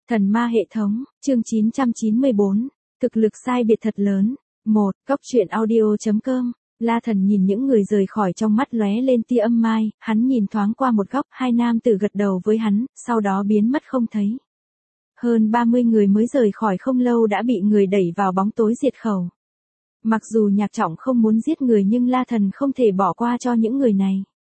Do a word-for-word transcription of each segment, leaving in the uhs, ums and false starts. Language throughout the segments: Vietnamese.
Thần ma hệ thống, chương chín trăm chín mươi bốn, thực lực sai biệt thật lớn. một. Cóc truyện audio chấm com. La Thần nhìn những người rời khỏi trong mắt lóe lên tia âm mai, hắn nhìn thoáng qua một góc, hai nam tử gật đầu với hắn, sau đó biến mất không thấy. Hơn ba mươi người mới rời khỏi không lâu đã bị người đẩy vào bóng tối diệt khẩu. Mặc dù Nhạc Trọng không muốn giết người nhưng La Thần không thể bỏ qua cho những người này.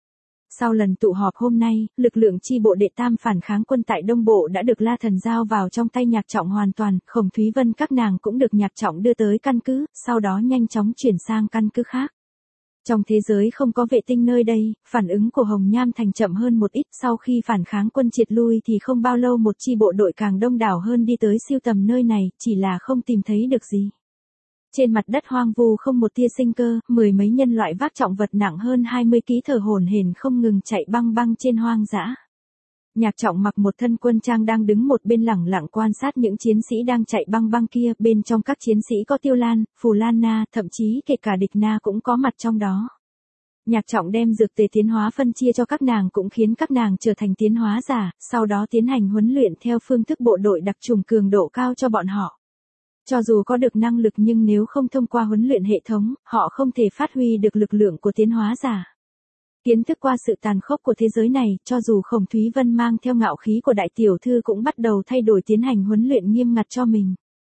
Sau lần tụ họp hôm nay, lực lượng chi bộ đệ tam phản kháng quân tại Đông Bộ đã được La Thần giao vào trong tay Nhạc Trọng hoàn toàn, Khổng Thúy Vân các nàng cũng được Nhạc Trọng đưa tới căn cứ, sau đó nhanh chóng chuyển sang căn cứ khác. Trong thế giới không có vệ tinh nơi đây, phản ứng của Hồng Nham Thành chậm hơn một ít, sau khi phản kháng quân triệt lui thì không bao lâu một chi bộ đội càng đông đảo hơn đi tới siêu tầm nơi này, chỉ là không tìm thấy được gì. Trên mặt đất hoang vu không một tia sinh cơ, mười mấy nhân loại vác trọng vật nặng hơn hai mươi ký thở hổn hển không ngừng chạy băng băng trên hoang dã. Nhạc Trọng mặc một thân quân trang đang đứng một bên lẳng lặng quan sát những chiến sĩ đang chạy băng băng kia, bên trong các chiến sĩ có Tiêu Lan, Phù Lan Na, thậm chí kể cả Địch Na cũng có mặt trong đó. Nhạc Trọng đem dược tề tiến hóa phân chia cho các nàng cũng khiến các nàng trở thành tiến hóa giả, sau đó tiến hành huấn luyện theo phương thức bộ đội đặc trùng cường độ cao cho bọn họ. Cho dù có được năng lực nhưng nếu không thông qua huấn luyện hệ thống, họ không thể phát huy được lực lượng của tiến hóa giả. Kiến thức qua sự tàn khốc của thế giới này, cho dù Khổng Thúy Vân mang theo ngạo khí của đại tiểu thư cũng bắt đầu thay đổi tiến hành huấn luyện nghiêm ngặt cho mình.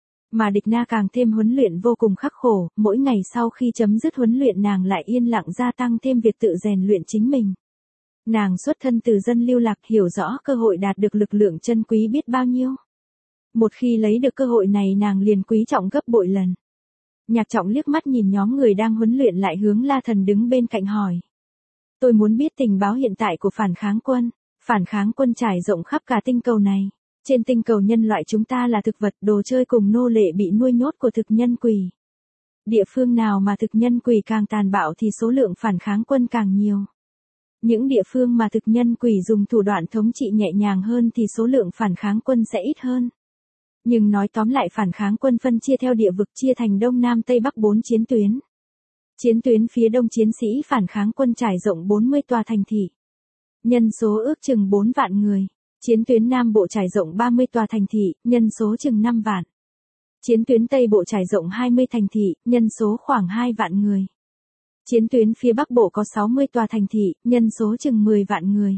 Mà Địch Na càng thêm huấn luyện vô cùng khắc khổ, mỗi ngày sau khi chấm dứt huấn luyện nàng lại yên lặng gia tăng thêm việc tự rèn luyện chính mình. Nàng xuất thân từ dân lưu lạc, hiểu rõ cơ hội đạt được lực lượng chân quý biết bao nhiêu. Một khi lấy được cơ hội này nàng liền quý trọng gấp bội lần. Nhạc Trọng liếc mắt nhìn nhóm người đang huấn luyện lại hướng La Thần đứng bên cạnh hỏi. Tôi muốn biết tình báo hiện tại của phản kháng quân. Phản kháng quân trải rộng khắp cả tinh cầu này. Trên tinh cầu nhân loại chúng ta là thực vật, đồ chơi cùng nô lệ bị nuôi nhốt của thực nhân quỷ. Địa phương nào mà thực nhân quỷ càng tàn bạo thì số lượng phản kháng quân càng nhiều. Những địa phương mà thực nhân quỷ dùng thủ đoạn thống trị nhẹ nhàng hơn thì số lượng phản kháng quân sẽ ít hơn. Nhưng nói tóm lại phản kháng quân phân chia theo địa vực, chia thành Đông Nam Tây Bắc bốn chiến tuyến. Chiến tuyến phía Đông chiến sĩ phản kháng quân trải rộng bốn mươi tòa thành thị. Nhân số ước chừng bốn vạn người. Chiến tuyến Nam Bộ trải rộng ba mươi tòa thành thị, nhân số chừng năm vạn. Chiến tuyến Tây Bộ trải rộng hai mươi thành thị, nhân số khoảng hai vạn người. Chiến tuyến phía Bắc Bộ có sáu mươi tòa thành thị, nhân số chừng mười vạn người.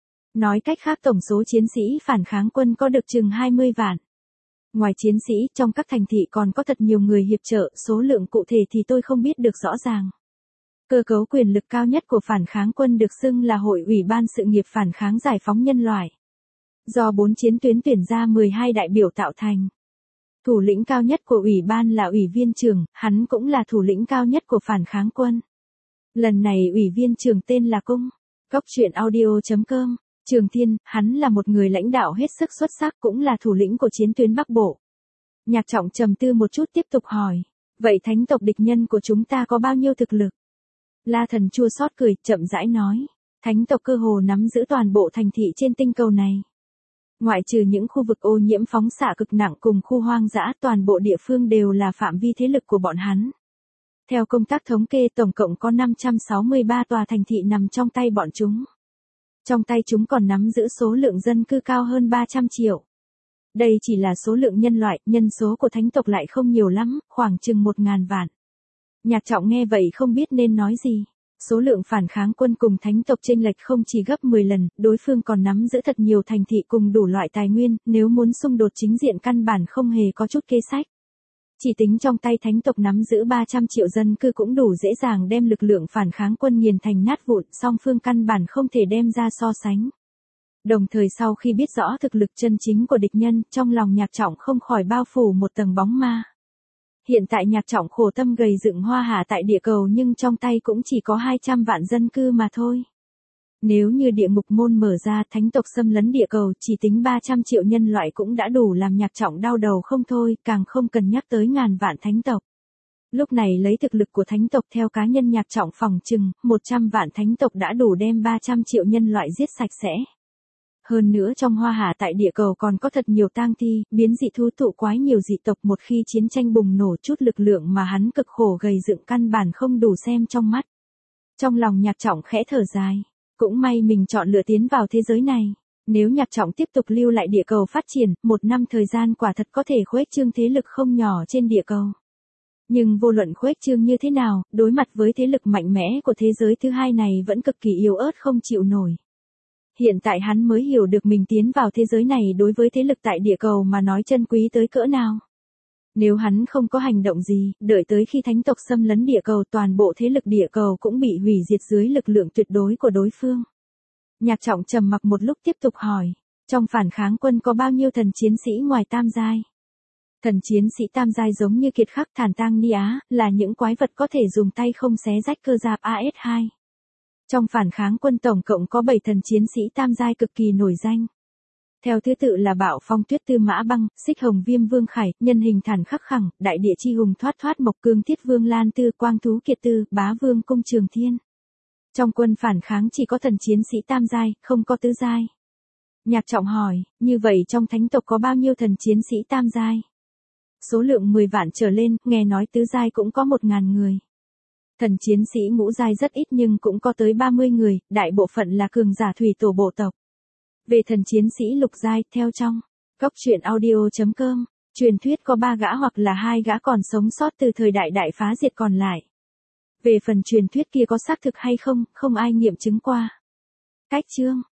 Nói cách khác tổng số chiến sĩ phản kháng quân có được chừng hai mươi vạn. Ngoài chiến sĩ, trong các thành thị còn có thật nhiều người hiệp trợ, số lượng cụ thể thì tôi không biết được rõ ràng. Cơ cấu quyền lực cao nhất của phản kháng quân được xưng là Hội Ủy ban Sự nghiệp Phản kháng Giải phóng Nhân loại. Do bốn chiến tuyến tuyển ra mười hai đại biểu tạo thành. Thủ lĩnh cao nhất của ủy ban là ủy viên trưởng, hắn cũng là thủ lĩnh cao nhất của phản kháng quân. Lần này ủy viên trưởng tên là Cung. Cóc truyện audio chấm com. Trường Thiên, hắn là một người lãnh đạo hết sức xuất sắc cũng là thủ lĩnh của chiến tuyến Bắc Bộ. Nhạc Trọng trầm tư một chút tiếp tục hỏi. Vậy thánh tộc địch nhân của chúng ta có bao nhiêu thực lực? La Thần chua xót cười, chậm rãi nói. Thánh tộc cơ hồ nắm giữ toàn bộ thành thị trên tinh cầu này. Ngoại trừ những khu vực ô nhiễm phóng xạ cực nặng cùng khu hoang dã, toàn bộ địa phương đều là phạm vi thế lực của bọn hắn. Theo công tác thống kê tổng cộng có năm trăm sáu mươi ba tòa thành thị nằm trong tay bọn chúng. Trong tay chúng còn nắm giữ số lượng dân cư cao hơn ba trăm triệu. Đây chỉ là số lượng nhân loại, nhân số của thánh tộc lại không nhiều lắm, khoảng chừng một ngàn vạn. Nhạc Trọng nghe vậy không biết nên nói gì. Số lượng phản kháng quân cùng thánh tộc chênh lệch không chỉ gấp mười lần, đối phương còn nắm giữ thật nhiều thành thị cùng đủ loại tài nguyên, nếu muốn xung đột chính diện căn bản không hề có chút kế sách. Chỉ tính trong tay thánh tộc nắm giữ ba trăm triệu dân cư cũng đủ dễ dàng đem lực lượng phản kháng quân nghiền thành nát vụn, song phương căn bản không thể đem ra so sánh. Đồng thời sau khi biết rõ thực lực chân chính của địch nhân, trong lòng Nhạc Trọng không khỏi bao phủ một tầng bóng ma. Hiện tại Nhạc Trọng khổ tâm gầy dựng hoa hạ tại địa cầu nhưng trong tay cũng chỉ có hai trăm vạn dân cư mà thôi. Nếu như địa ngục môn mở ra, thánh tộc xâm lấn địa cầu, chỉ tính ba trăm triệu nhân loại cũng đã đủ làm Nhạc Trọng đau đầu không thôi, càng không cần nhắc tới ngàn vạn thánh tộc. Lúc này lấy thực lực của thánh tộc theo cá nhân Nhạc Trọng phỏng chừng, một trăm vạn thánh tộc đã đủ đem ba trăm triệu nhân loại giết sạch sẽ. Hơn nữa trong hoa hạ tại địa cầu còn có thật nhiều tang thi, biến dị thú tụ quái nhiều dị tộc, một khi chiến tranh bùng nổ chút lực lượng mà hắn cực khổ gầy dựng căn bản không đủ xem trong mắt. Trong lòng Nhạc Trọng khẽ thở dài, cũng may mình chọn lựa tiến vào thế giới này. Nếu Nhạc Trọng tiếp tục lưu lại địa cầu phát triển, một năm thời gian quả thật có thể khuếch trương thế lực không nhỏ trên địa cầu. Nhưng vô luận khuếch trương như thế nào, đối mặt với thế lực mạnh mẽ của thế giới thứ hai này vẫn cực kỳ yếu ớt không chịu nổi. Hiện tại hắn mới hiểu được mình tiến vào thế giới này đối với thế lực tại địa cầu mà nói chân quý tới cỡ nào. Nếu hắn không có hành động gì, đợi tới khi thánh tộc xâm lấn địa cầu toàn bộ thế lực địa cầu cũng bị hủy diệt dưới lực lượng tuyệt đối của đối phương. Nhạc Trọng trầm mặc một lúc tiếp tục hỏi, trong phản kháng quân có bao nhiêu thần chiến sĩ ngoài tam giai? Thần chiến sĩ tam giai giống như Kiệt Khắc Thản Tang Ni Á, là những quái vật có thể dùng tay không xé rách cơ giáp A S hai. Trong phản kháng quân tổng cộng có bảy thần chiến sĩ tam giai cực kỳ nổi danh. Theo thứ tự là Bạo Phong Tuyết Tư Mã Băng, Xích Hồng Viêm Vương Khải, Nhân Hình Thản Khắc Khẳng, Đại Địa Chi Hùng Thoát Thoát Mộc Cương Thiết Vương Lan Tư, Quang Thú Kiệt Tư, Bá Vương Cung Trường Thiên. Trong quân phản kháng chỉ có thần chiến sĩ tam giai, không có tứ giai. Nhạc Trọng hỏi, như vậy trong thánh tộc có bao nhiêu thần chiến sĩ tam giai? Số lượng mười vạn trở lên, nghe nói tứ giai cũng có một ngàn người. Thần chiến sĩ ngũ giai rất ít nhưng cũng có tới ba mươi người, đại bộ phận là cường giả thủy tổ bộ tộc. Về thần chiến sĩ lục giai, theo trong Cốc Truyện Audio chấm com, truyền thuyết có ba gã hoặc là hai gã còn sống sót từ thời đại đại phá diệt còn lại. Về phần truyền thuyết kia có xác thực hay không, không ai nghiệm chứng qua. Cách chương